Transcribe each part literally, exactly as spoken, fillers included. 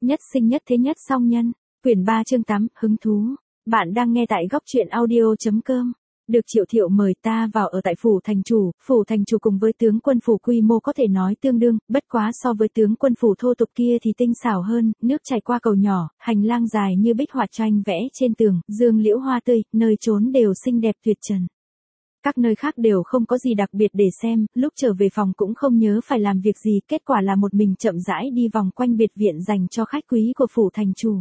Nhất sinh nhất thế nhất song nhân. Quyển ba chương tám, hứng thú. Bạn đang nghe tại góc truyện audio.com. Được Triệu Thiệu mời ta vào ở tại phủ thành chủ, phủ thành chủ cùng với tướng quân phủ quy mô có thể nói tương đương, bất quá so với tướng quân phủ thô tục kia thì tinh xảo hơn, nước chảy qua cầu nhỏ, hành lang dài như bích họa tranh vẽ trên tường, dương liễu hoa tươi, nơi trốn đều xinh đẹp tuyệt trần. Các nơi khác đều không có gì đặc biệt để xem, lúc trở về phòng cũng không nhớ phải làm việc gì, kết quả là một mình chậm rãi đi vòng quanh biệt viện dành cho khách quý của phủ thành chủ.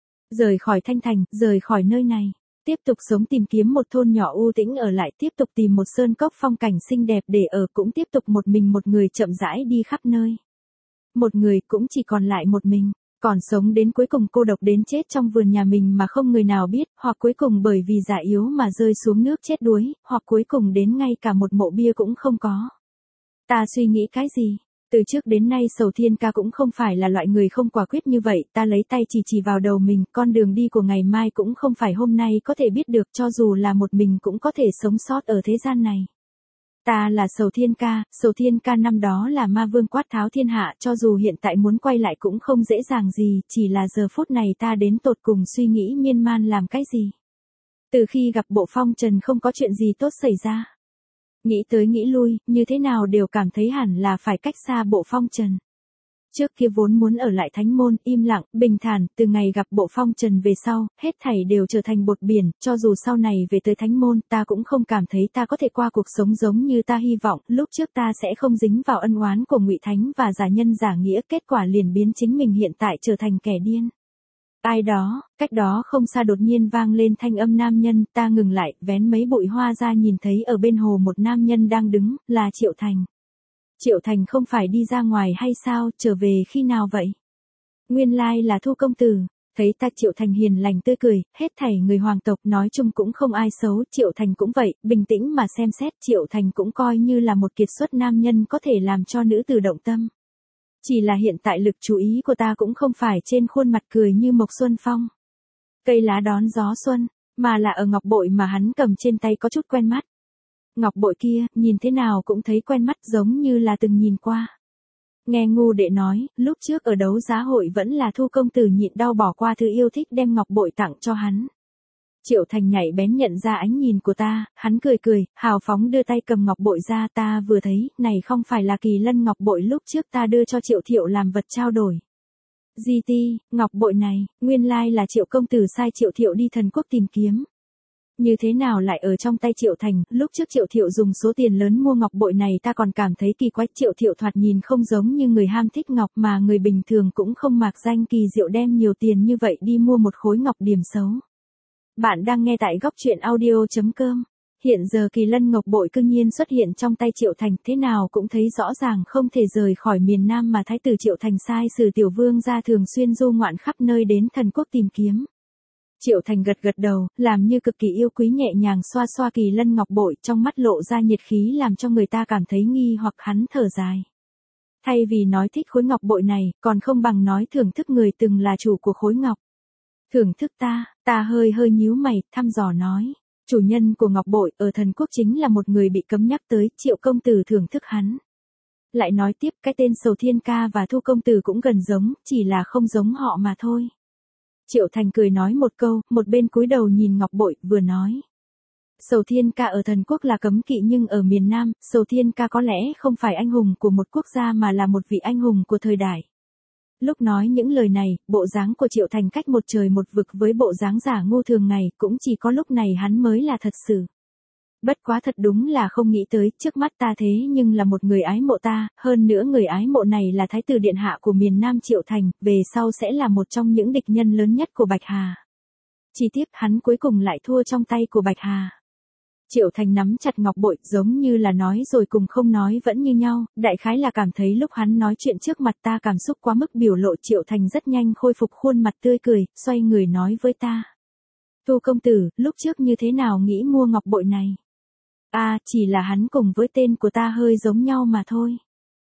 Rời khỏi Thanh Thành, rời khỏi nơi này, tiếp tục sống tìm kiếm một thôn nhỏ u tĩnh ở lại, tiếp tục tìm một sơn cốc phong cảnh xinh đẹp để ở, cũng tiếp tục một mình một người chậm rãi đi khắp nơi. Một người cũng chỉ còn lại một mình. Còn sống đến cuối cùng cô độc đến chết trong vườn nhà mình mà không người nào biết, hoặc cuối cùng bởi vì già yếu mà rơi xuống nước chết đuối, hoặc cuối cùng đến ngay cả một mộ bia cũng không có. Ta suy nghĩ cái gì? Từ trước đến nay Sầu Thiên Ca cũng không phải là loại người không quả quyết như vậy, ta lấy tay chỉ chỉ vào đầu mình, con đường đi của ngày mai cũng không phải hôm nay có thể biết được, cho dù là một mình cũng có thể sống sót ở thế gian này. Ta là Sầu Thiên Ca, Sầu Thiên Ca năm đó là ma vương quát tháo thiên hạ, cho dù hiện tại muốn quay lại cũng không dễ dàng gì, chỉ là giờ phút này ta đến tột cùng suy nghĩ miên man làm cái gì. Từ khi gặp Bộ Phong Trần không có chuyện gì tốt xảy ra. Nghĩ tới nghĩ lui, như thế nào đều cảm thấy hẳn là phải cách xa Bộ Phong Trần. Trước kia vốn muốn ở lại Thánh Môn, im lặng, bình thản, từ ngày gặp Bộ Phong Trần về sau, hết thảy đều trở thành bột biển, cho dù sau này về tới Thánh Môn, ta cũng không cảm thấy ta có thể qua cuộc sống giống như ta hy vọng, lúc trước ta sẽ không dính vào ân oán của Ngụy Thánh và giả nhân giả nghĩa, kết quả liền biến chính mình hiện tại trở thành kẻ điên. Ai đó, cách đó không xa đột nhiên vang lên thanh âm nam nhân, ta ngừng lại, vén mấy bụi hoa ra nhìn thấy ở bên hồ một nam nhân đang đứng, là Triệu Thành. Triệu Thành không phải đi ra ngoài hay sao, trở về khi nào vậy? Nguyên lai là Thu công tử, thấy ta Triệu Thành hiền lành tươi cười, hết thảy người hoàng tộc nói chung cũng không ai xấu, Triệu Thành cũng vậy, bình tĩnh mà xem xét, Triệu Thành cũng coi như là một kiệt xuất nam nhân có thể làm cho nữ tử động tâm. Chỉ là hiện tại lực chú ý của ta cũng không phải trên khuôn mặt cười như Mộc Xuân Phong, cây lá đón gió xuân, mà là ở ngọc bội mà hắn cầm trên tay có chút quen mắt. Ngọc bội kia, nhìn thế nào cũng thấy quen mắt giống như là từng nhìn qua. Nghe ngu đệ nói, lúc trước ở đấu giá hội vẫn là Thu công tử nhịn đau bỏ qua thứ yêu thích đem ngọc bội tặng cho hắn. Triệu Thành nhảy bén nhận ra ánh nhìn của ta, hắn cười cười, hào phóng đưa tay cầm ngọc bội ra, ta vừa thấy, này không phải là Kỳ Lân ngọc bội lúc trước ta đưa cho Triệu Thiệu làm vật trao đổi. Di ti, ngọc bội này, nguyên lai là Triệu công tử sai Triệu Thiệu đi thần quốc tìm kiếm. Như thế nào lại ở trong tay Triệu Thành, lúc trước Triệu Thiệu dùng số tiền lớn mua ngọc bội này ta còn cảm thấy kỳ quái, Triệu Thiệu thoạt nhìn không giống như người ham thích ngọc mà người bình thường cũng không mạc danh kỳ diệu đem nhiều tiền như vậy đi mua một khối ngọc điểm xấu. Bạn đang nghe tại góc truyện audio.com. Hiện giờ Kỳ Lân ngọc bội cương nhiên xuất hiện trong tay Triệu Thành, thế nào cũng thấy rõ ràng không thể rời khỏi miền Nam mà thái tử Triệu Thành sai sử tiểu vương ra thường xuyên du ngoạn khắp nơi đến thần quốc tìm kiếm. Triệu Thành gật gật đầu, làm như cực kỳ yêu quý nhẹ nhàng xoa xoa Kỳ Lân ngọc bội, trong mắt lộ ra nhiệt khí làm cho người ta cảm thấy nghi hoặc, hắn thở dài. Thay vì nói thích khối ngọc bội này, còn không bằng nói thưởng thức người từng là chủ của khối ngọc. Thưởng thức ta, ta hơi hơi nhíu mày, thăm dò nói. Chủ nhân của ngọc bội ở thần quốc chính là một người bị cấm nhắc tới, Triệu công tử thưởng thức hắn. Lại nói tiếp, cái tên Sầu Thiên Ca và Thu công tử cũng gần giống, chỉ là không giống họ mà thôi. Triệu Thành cười nói một câu, một bên cúi đầu nhìn ngọc bội, vừa nói. Sầu Thiên Ca ở thần quốc là cấm kỵ nhưng ở miền Nam, Sầu Thiên Ca có lẽ không phải anh hùng của một quốc gia mà là một vị anh hùng của thời đại. Lúc nói những lời này, bộ dáng của Triệu Thành cách một trời một vực với bộ dáng giả ngu thường ngày, cũng chỉ có lúc này hắn mới là thật sự. Bất quá thật đúng là không nghĩ tới, trước mắt ta thế nhưng là một người ái mộ ta, hơn nữa người ái mộ này là thái tử điện hạ của miền Nam Triệu Thành, về sau sẽ là một trong những địch nhân lớn nhất của Bạch Hà. Chi tiết hắn cuối cùng lại thua trong tay của Bạch Hà. Triệu Thành nắm chặt ngọc bội, giống như là nói rồi cùng không nói vẫn như nhau, đại khái là cảm thấy lúc hắn nói chuyện trước mặt ta cảm xúc quá mức biểu lộ, Triệu Thành rất nhanh khôi phục khuôn mặt tươi cười, xoay người nói với ta. Thu công tử, lúc trước như thế nào nghĩ mua ngọc bội này? À, chỉ là hắn cùng với tên của ta hơi giống nhau mà thôi.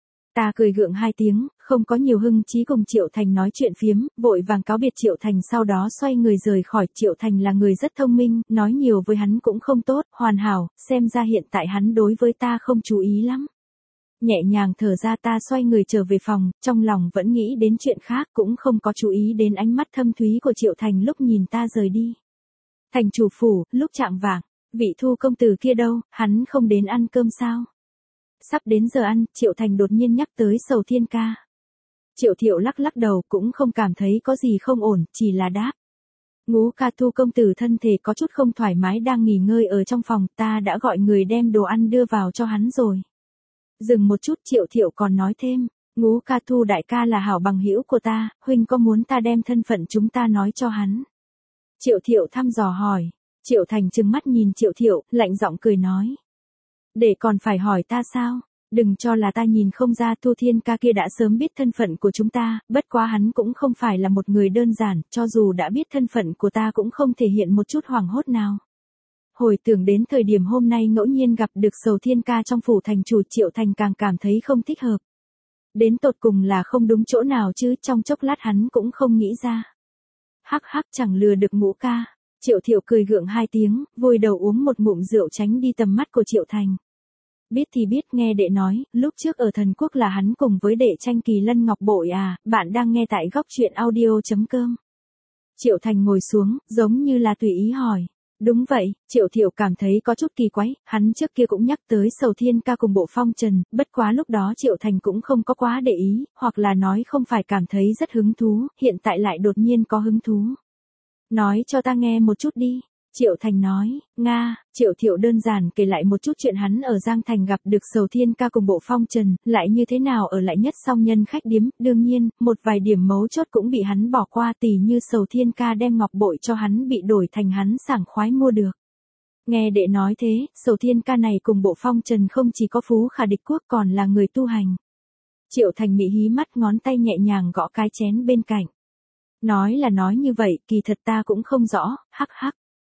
Ta cười gượng hai tiếng, không có nhiều hưng chí cùng Triệu Thành nói chuyện phiếm, vội vàng cáo biệt Triệu Thành, sau đó xoay người rời khỏi. Triệu Thành là người rất thông minh, nói nhiều với hắn cũng không tốt, hoàn hảo, xem ra hiện tại hắn đối với ta không chú ý lắm. Nhẹ nhàng thở ra ta xoay người trở về phòng, trong lòng vẫn nghĩ đến chuyện khác cũng không có chú ý đến ánh mắt thâm thúy của Triệu Thành lúc nhìn ta rời đi. Thành chủ phủ, lúc chạng vạng, vị Thu công tử kia đâu, hắn không đến ăn cơm sao? Sắp đến giờ ăn, Triệu Thành đột nhiên nhắc tới Sầu Thiên ca. Triệu Thiệu lắc lắc đầu cũng không cảm thấy có gì không ổn, chỉ là đáp. Ngũ ca Thu công tử thân thể có chút không thoải mái đang nghỉ ngơi ở trong phòng, ta đã gọi người đem đồ ăn đưa vào cho hắn rồi. Dừng một chút Triệu Thiệu còn nói thêm, Ngũ ca Thu đại ca là hảo bằng hữu của ta, huynh có muốn ta đem thân phận chúng ta nói cho hắn? Triệu Thiệu thăm dò hỏi, Triệu Thành trừng mắt nhìn Triệu Thiệu, lạnh giọng cười nói. Để còn phải hỏi ta sao? Đừng cho là ta nhìn không ra Thu Thiên ca kia đã sớm biết thân phận của chúng ta, bất quá hắn cũng không phải là một người đơn giản, cho dù đã biết thân phận của ta cũng không thể hiện một chút hoảng hốt nào. Hồi tưởng đến thời điểm hôm nay ngẫu nhiên gặp được Sầu Thiên ca trong phủ thành chủ, Triệu Thành càng cảm thấy không thích hợp. Đến tột cùng là không đúng chỗ nào chứ, trong chốc lát hắn cũng không nghĩ ra. Hắc hắc chẳng lừa được Ngũ ca. Triệu Thiệu cười gượng hai tiếng, vùi đầu uống một ngụm rượu tránh đi tầm mắt của Triệu Thành. Biết thì biết, nghe đệ nói, lúc trước ở thần quốc là hắn cùng với đệ tranh kỳ lân ngọc bội à, bạn đang nghe tại góc truyện audio chấm com. Triệu Thành ngồi xuống, giống như là tùy ý hỏi. Đúng vậy, Triệu Thiệu cảm thấy có chút kỳ quái, hắn trước kia cũng nhắc tới Sầu Thiên ca cùng Bộ Phong Trần, bất quá lúc đó Triệu Thành cũng không có quá để ý, hoặc là nói không phải cảm thấy rất hứng thú, hiện tại lại đột nhiên có hứng thú. Nói cho ta nghe một chút đi. Triệu Thành nói, Nga, Triệu Thiệu đơn giản kể lại một chút chuyện hắn ở Giang Thành gặp được Sầu Thiên ca cùng Bộ Phong Trần, lại như thế nào ở lại nhất song nhân khách điếm, đương nhiên, một vài điểm mấu chốt cũng bị hắn bỏ qua, tỉ như Sầu Thiên ca đem ngọc bội cho hắn bị đổi thành hắn sảng khoái mua được. Nghe đệ nói thế, Sầu Thiên ca này cùng Bộ Phong Trần không chỉ có phú khả địch quốc còn là người tu hành. Triệu Thành mị hí mắt, ngón tay nhẹ nhàng gõ cái chén bên cạnh. Nói là nói như vậy, kỳ thật ta cũng không rõ, hắc hắc.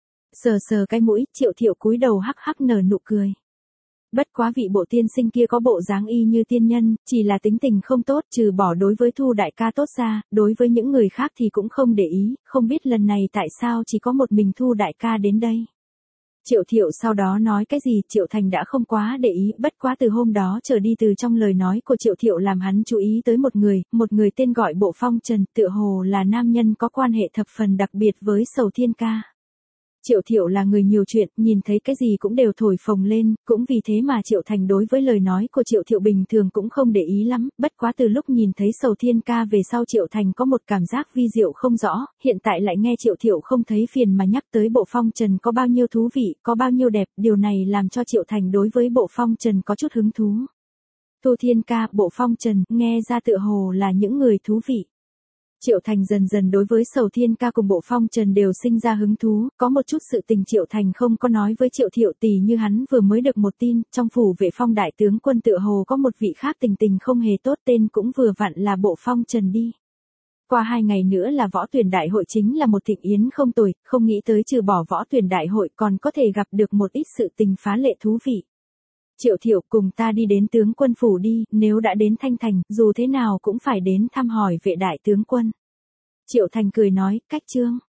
Sờ sờ cái mũi, Triệu Thiệu cúi đầu hắc hắc nở nụ cười. Bất quá vị Bộ tiên sinh kia có bộ dáng y như tiên nhân, chỉ là tính tình không tốt, trừ bỏ đối với Thu đại ca tốt ra, đối với những người khác thì cũng không để ý, không biết lần này tại sao chỉ có một mình Thu đại ca đến đây. Triệu Thiệu sau đó nói cái gì Triệu Thành đã không quá để ý, bất quá từ hôm đó trở đi, từ trong lời nói của Triệu Thiệu làm hắn chú ý tới một người, một người tên gọi Bộ Phong Trần, tựa hồ là nam nhân có quan hệ thập phần đặc biệt với Sầu Thiên ca. Triệu Thiệu là người nhiều chuyện, nhìn thấy cái gì cũng đều thổi phồng lên, cũng vì thế mà Triệu Thành đối với lời nói của Triệu Thiệu bình thường cũng không để ý lắm, bất quá từ lúc nhìn thấy Sầu Thiên ca về sau Triệu Thành có một cảm giác vi diệu không rõ, hiện tại lại nghe Triệu Thiệu không thấy phiền mà nhắc tới Bộ Phong Trần có bao nhiêu thú vị, có bao nhiêu đẹp, điều này làm cho Triệu Thành đối với Bộ Phong Trần có chút hứng thú. Thu Thiên ca, Bộ Phong Trần, nghe ra tựa hồ là những người thú vị. Triệu Thành dần dần đối với Sầu Thiên ca cùng Bộ Phong Trần đều sinh ra hứng thú, có một chút sự tình Triệu Thành không có nói với Triệu Thiệu, tỉ như hắn vừa mới được một tin, trong phủ Vệ Phong đại tướng quân tựa hồ có một vị khác tình tình không hề tốt, tên cũng vừa vặn là Bộ Phong Trần đi. Qua hai ngày nữa là võ tuyển đại hội, chính là một thịnh yến không tồi, không nghĩ tới trừ bỏ võ tuyển đại hội còn có thể gặp được một ít sự tình phá lệ thú vị. Triệu Thiệu, cùng ta đi đến tướng quân phủ đi, nếu đã đến Thanh Thành, dù thế nào cũng phải đến thăm hỏi Vệ đại tướng quân. Triệu Thành cười nói, cách trương.